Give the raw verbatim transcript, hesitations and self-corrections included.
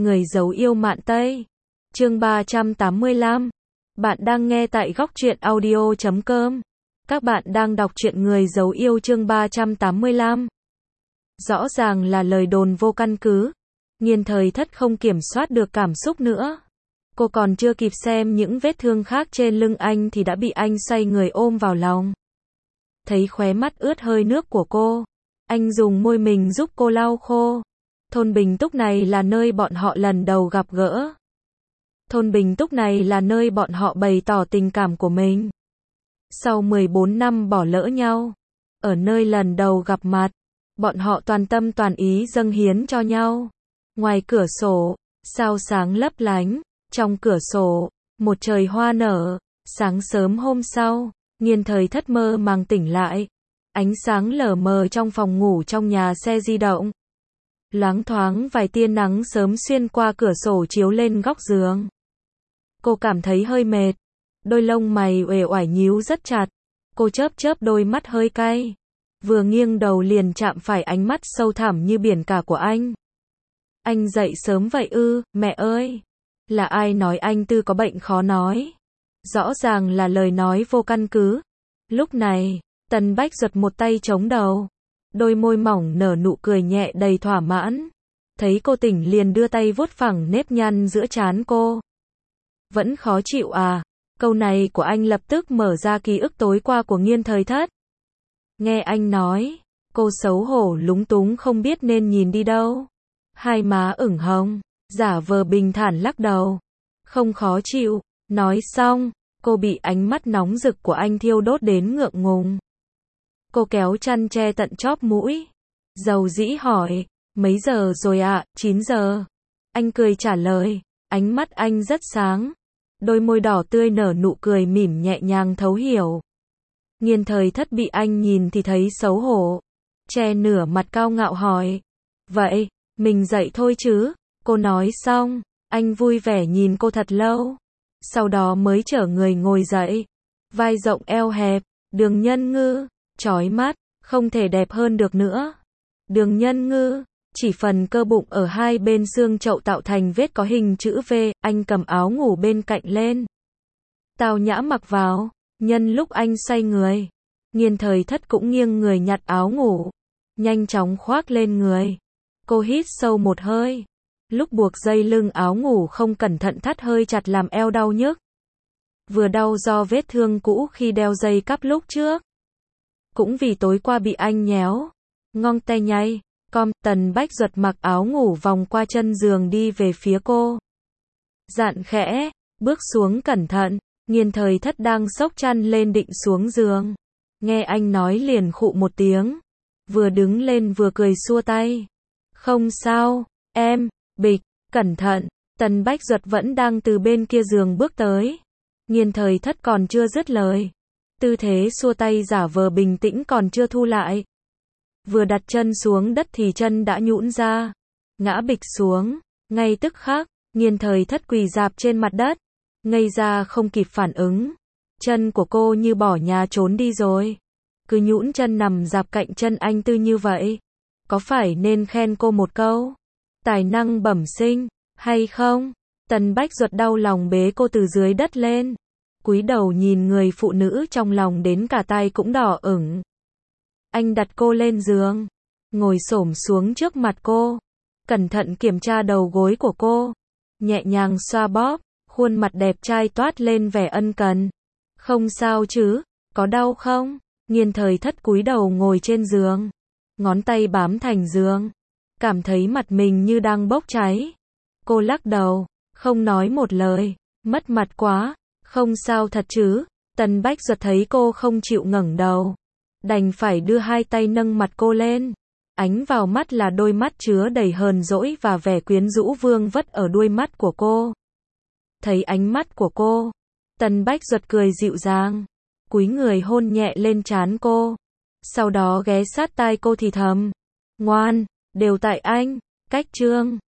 Người giấu yêu mạn Tây. Chương ba trăm tám mươi lăm. Bạn đang nghe tại góc truyện audio chấm com. Các bạn đang đọc truyện Người giấu yêu chương ba trăm tám mươi lăm. Rõ ràng là lời đồn vô căn cứ. Nhiên Thời Thất không kiểm soát được cảm xúc nữa. Cô còn chưa kịp xem những vết thương khác trên lưng anh thì đã bị anh xoay người ôm vào lòng. Thấy khóe mắt ướt hơi nước của cô, anh dùng môi mình giúp cô lau khô. Thôn Bình Túc này là nơi bọn họ lần đầu gặp gỡ. Thôn Bình Túc này là nơi bọn họ bày tỏ tình cảm của mình. Sau mười bốn năm bỏ lỡ nhau, ở nơi lần đầu gặp mặt, bọn họ toàn tâm toàn ý dâng hiến cho nhau. Ngoài cửa sổ, sao sáng lấp lánh, trong cửa sổ, một trời hoa nở. Sáng sớm hôm sau, Nhiên Thời Thất mơ màng tỉnh lại. Ánh sáng lờ mờ trong phòng ngủ trong nhà xe di động. Loáng thoáng vài tia nắng sớm xuyên qua cửa sổ chiếu lên góc giường. Cô cảm thấy hơi mệt. Đôi lông mày uể oải nhíu rất chặt. Cô chớp chớp đôi mắt hơi cay. Vừa nghiêng đầu liền chạm phải ánh mắt sâu thẳm như biển cả của anh. Anh dậy sớm vậy ư, mẹ ơi. Là ai nói anh Tư có bệnh khó nói? Rõ ràng là lời nói vô căn cứ. Lúc này, Tần Bách giật một tay chống đầu. Đôi môi mỏng nở nụ cười nhẹ đầy thỏa mãn. Thấy cô tỉnh liền đưa tay vuốt phẳng nếp nhăn giữa trán cô. Vẫn khó chịu à? Câu này của anh lập tức mở ra ký ức tối qua của Nhiên Thời Thất. Nghe anh nói, cô xấu hổ lúng túng không biết nên nhìn đi đâu. Hai má ửng hồng, giả vờ bình thản lắc đầu. Không khó chịu. Nói xong, cô bị ánh mắt nóng rực của anh thiêu đốt đến ngượng ngùng. Cô kéo chăn che tận chóp mũi. Dầu dĩ hỏi, mấy giờ rồi ạ? À? chín giờ. Anh cười trả lời, ánh mắt anh rất sáng. Đôi môi đỏ tươi nở nụ cười mỉm nhẹ nhàng thấu hiểu. Nhiên Thời Thất bị anh nhìn thì thấy xấu hổ. Che nửa mặt cao ngạo hỏi. Vậy, mình dậy thôi chứ? Cô nói xong, anh vui vẻ nhìn cô thật lâu. Sau đó mới chở người ngồi dậy. Vai rộng eo hẹp, đường nhân ngư, chói mắt, không thể đẹp hơn được nữa. Đường nhân ngư, chỉ phần cơ bụng ở hai bên xương chậu tạo thành vết có hình chữ V, anh cầm áo ngủ bên cạnh lên. Tao nhã mặc vào, nhân lúc anh xoay người. Nhiên Thời Thất cũng nghiêng người nhặt áo ngủ, nhanh chóng khoác lên người. Cô hít sâu một hơi. Lúc buộc dây lưng áo ngủ không cẩn thận thắt hơi chặt làm eo đau nhức. Vừa đau do vết thương cũ khi đeo dây cắp lúc trước. Cũng vì tối qua bị anh nhéo. Ngong tay nhay, com, Tần Bách giật mặc áo ngủ vòng qua chân giường đi về phía cô. Dặn khẽ, bước xuống cẩn thận. Nhiên Thời Thất đang xốc chăn lên định xuống giường. Nghe anh nói liền khụ một tiếng. Vừa đứng lên vừa cười xua tay. Không sao, em. Bịch, cẩn thận. Tần Bách Duật vẫn đang từ bên kia giường bước tới. Nhiên Thời Thất còn chưa dứt lời. Tư thế xua tay giả vờ bình tĩnh còn chưa thu lại. Vừa đặt chân xuống đất thì chân đã nhũn ra. Ngã bịch xuống. Ngay tức khắc, Nhiên Thời Thất quỳ rạp trên mặt đất. Ngây ra không kịp phản ứng. Chân của cô như bỏ nhà trốn đi rồi. Cứ nhũn chân nằm rạp cạnh chân anh Tư như vậy. Có phải nên khen cô một câu? Tài năng bẩm sinh, hay không? Tần Bách Duật đau lòng bế cô từ dưới đất lên. Cúi đầu nhìn người phụ nữ trong lòng đến cả tay cũng đỏ ửng. Anh đặt cô lên giường. Ngồi xổm xuống trước mặt cô. Cẩn thận kiểm tra đầu gối của cô. Nhẹ nhàng xoa bóp. Khuôn mặt đẹp trai toát lên vẻ ân cần. Không sao chứ? Có đau không? Nhiên Thời Thất cúi đầu ngồi trên giường. Ngón tay bám thành giường. Cảm thấy mặt mình như đang bốc cháy. Cô lắc đầu, không nói một lời, mất mặt quá. Không sao thật chứ? Tần Bách Duật thấy cô không chịu ngẩng đầu, đành phải đưa hai tay nâng mặt cô lên. Ánh vào mắt là đôi mắt chứa đầy hờn dỗi và vẻ quyến rũ vương vất ở đuôi mắt của cô. Thấy ánh mắt của cô, Tần Bách Duật cười dịu dàng, cúi người hôn nhẹ lên trán cô. Sau đó ghé sát tai cô thì thầm, ngoan. Đều tại anh, cách chương.